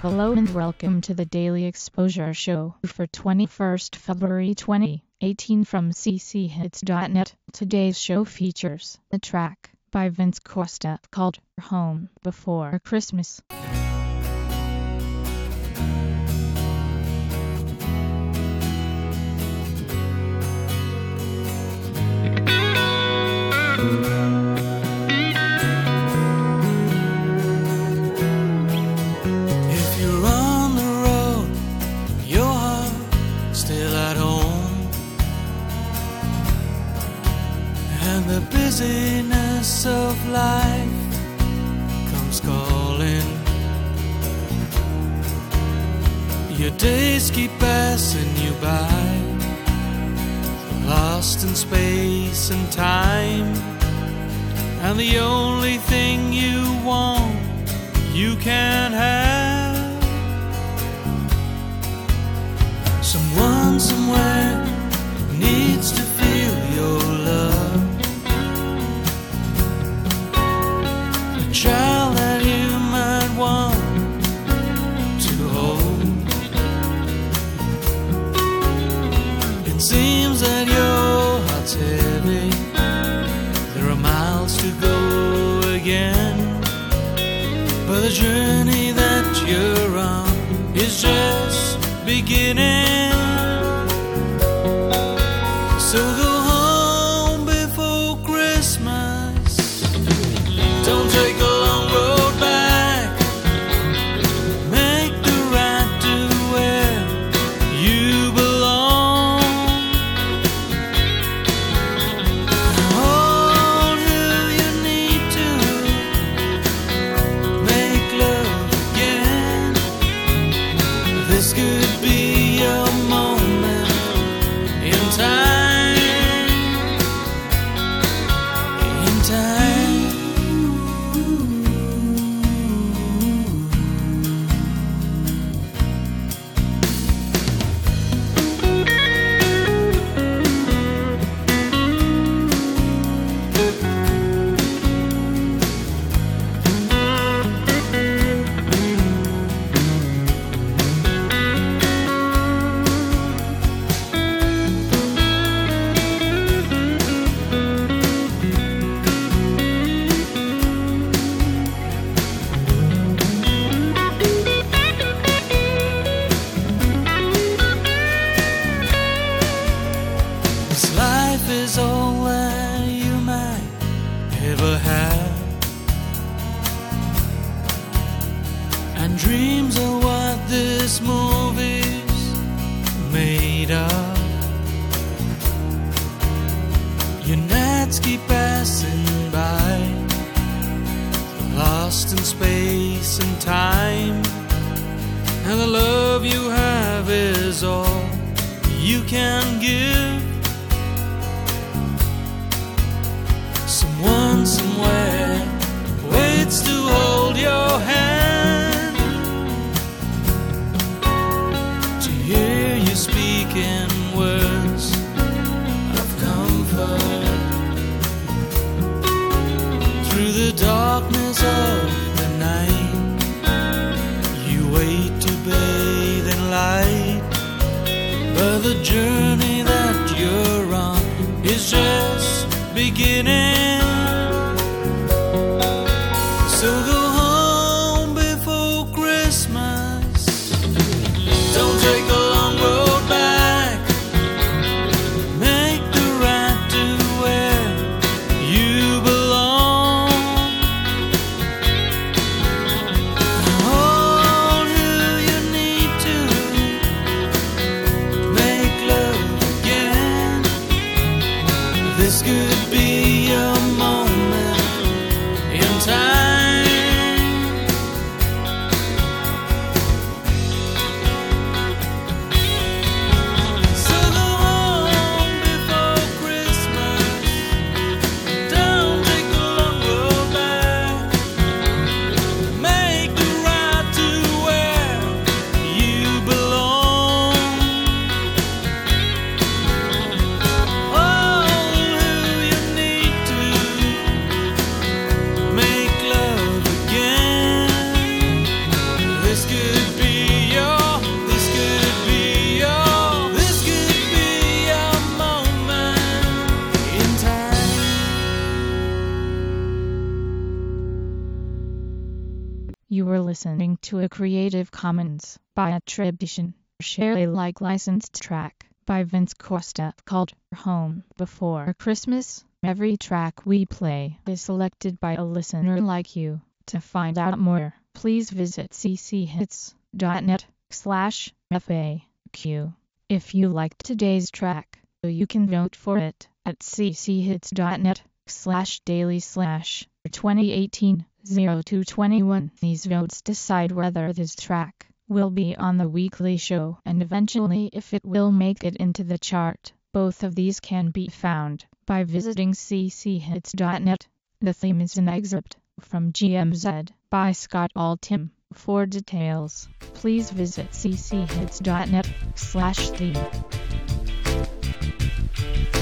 Hello and welcome to the Daily Exposure Show for 21st February 2018 from cchits.net. Today's show features a track by Vince Costa called Home Before Christmas. And the busyness of life comes calling. Your days keep passing you by, lost in space and time. And the only thing you want, you can't have. Someone somewhere needs to feel your love. Child that you might want to hold. It seems that your heart's heavy. There are miles to go again, but the journey that you're on is just beginning. So go home before Christmas. Don't take a long road back. Make the right to where you belong. Hold who you need to. Make love again. This could be a moment in time. In time. Life is all that you might ever have, and dreams are what this movie's made of. Your nights keep passing by, lost in space and time, and the love you have is all you can give. Someone somewhere waits to hold your hand, to hear you speaking words of comfort. Through the darkness of the night, you wait to bathe in light, but the journey that you're on is just beginning. So go home before Christmas. Don't take a long road back. Make the right to where you belong. Hold who you need to. Make love again. This could be a moment in time. So go home before Christmas. Don't take a long road back. Make the right to where you belong. All who you need to You were listening to a Creative Commons by attribution, share Alike licensed track by Vince Costa called Home Before Christmas. Every track we play is selected by a listener like you. To find out more, please visit cchits.net/FAQ. If you liked today's track, you can vote for it at cchits.net/daily/2018-0221. These votes decide whether this track will be on the weekly show and eventually if it will make it into the chart. Both of these can be found by visiting cchits.net. The theme is an excerpt from GMZ by Scott Altham. For details, please visit cchits.net/theme.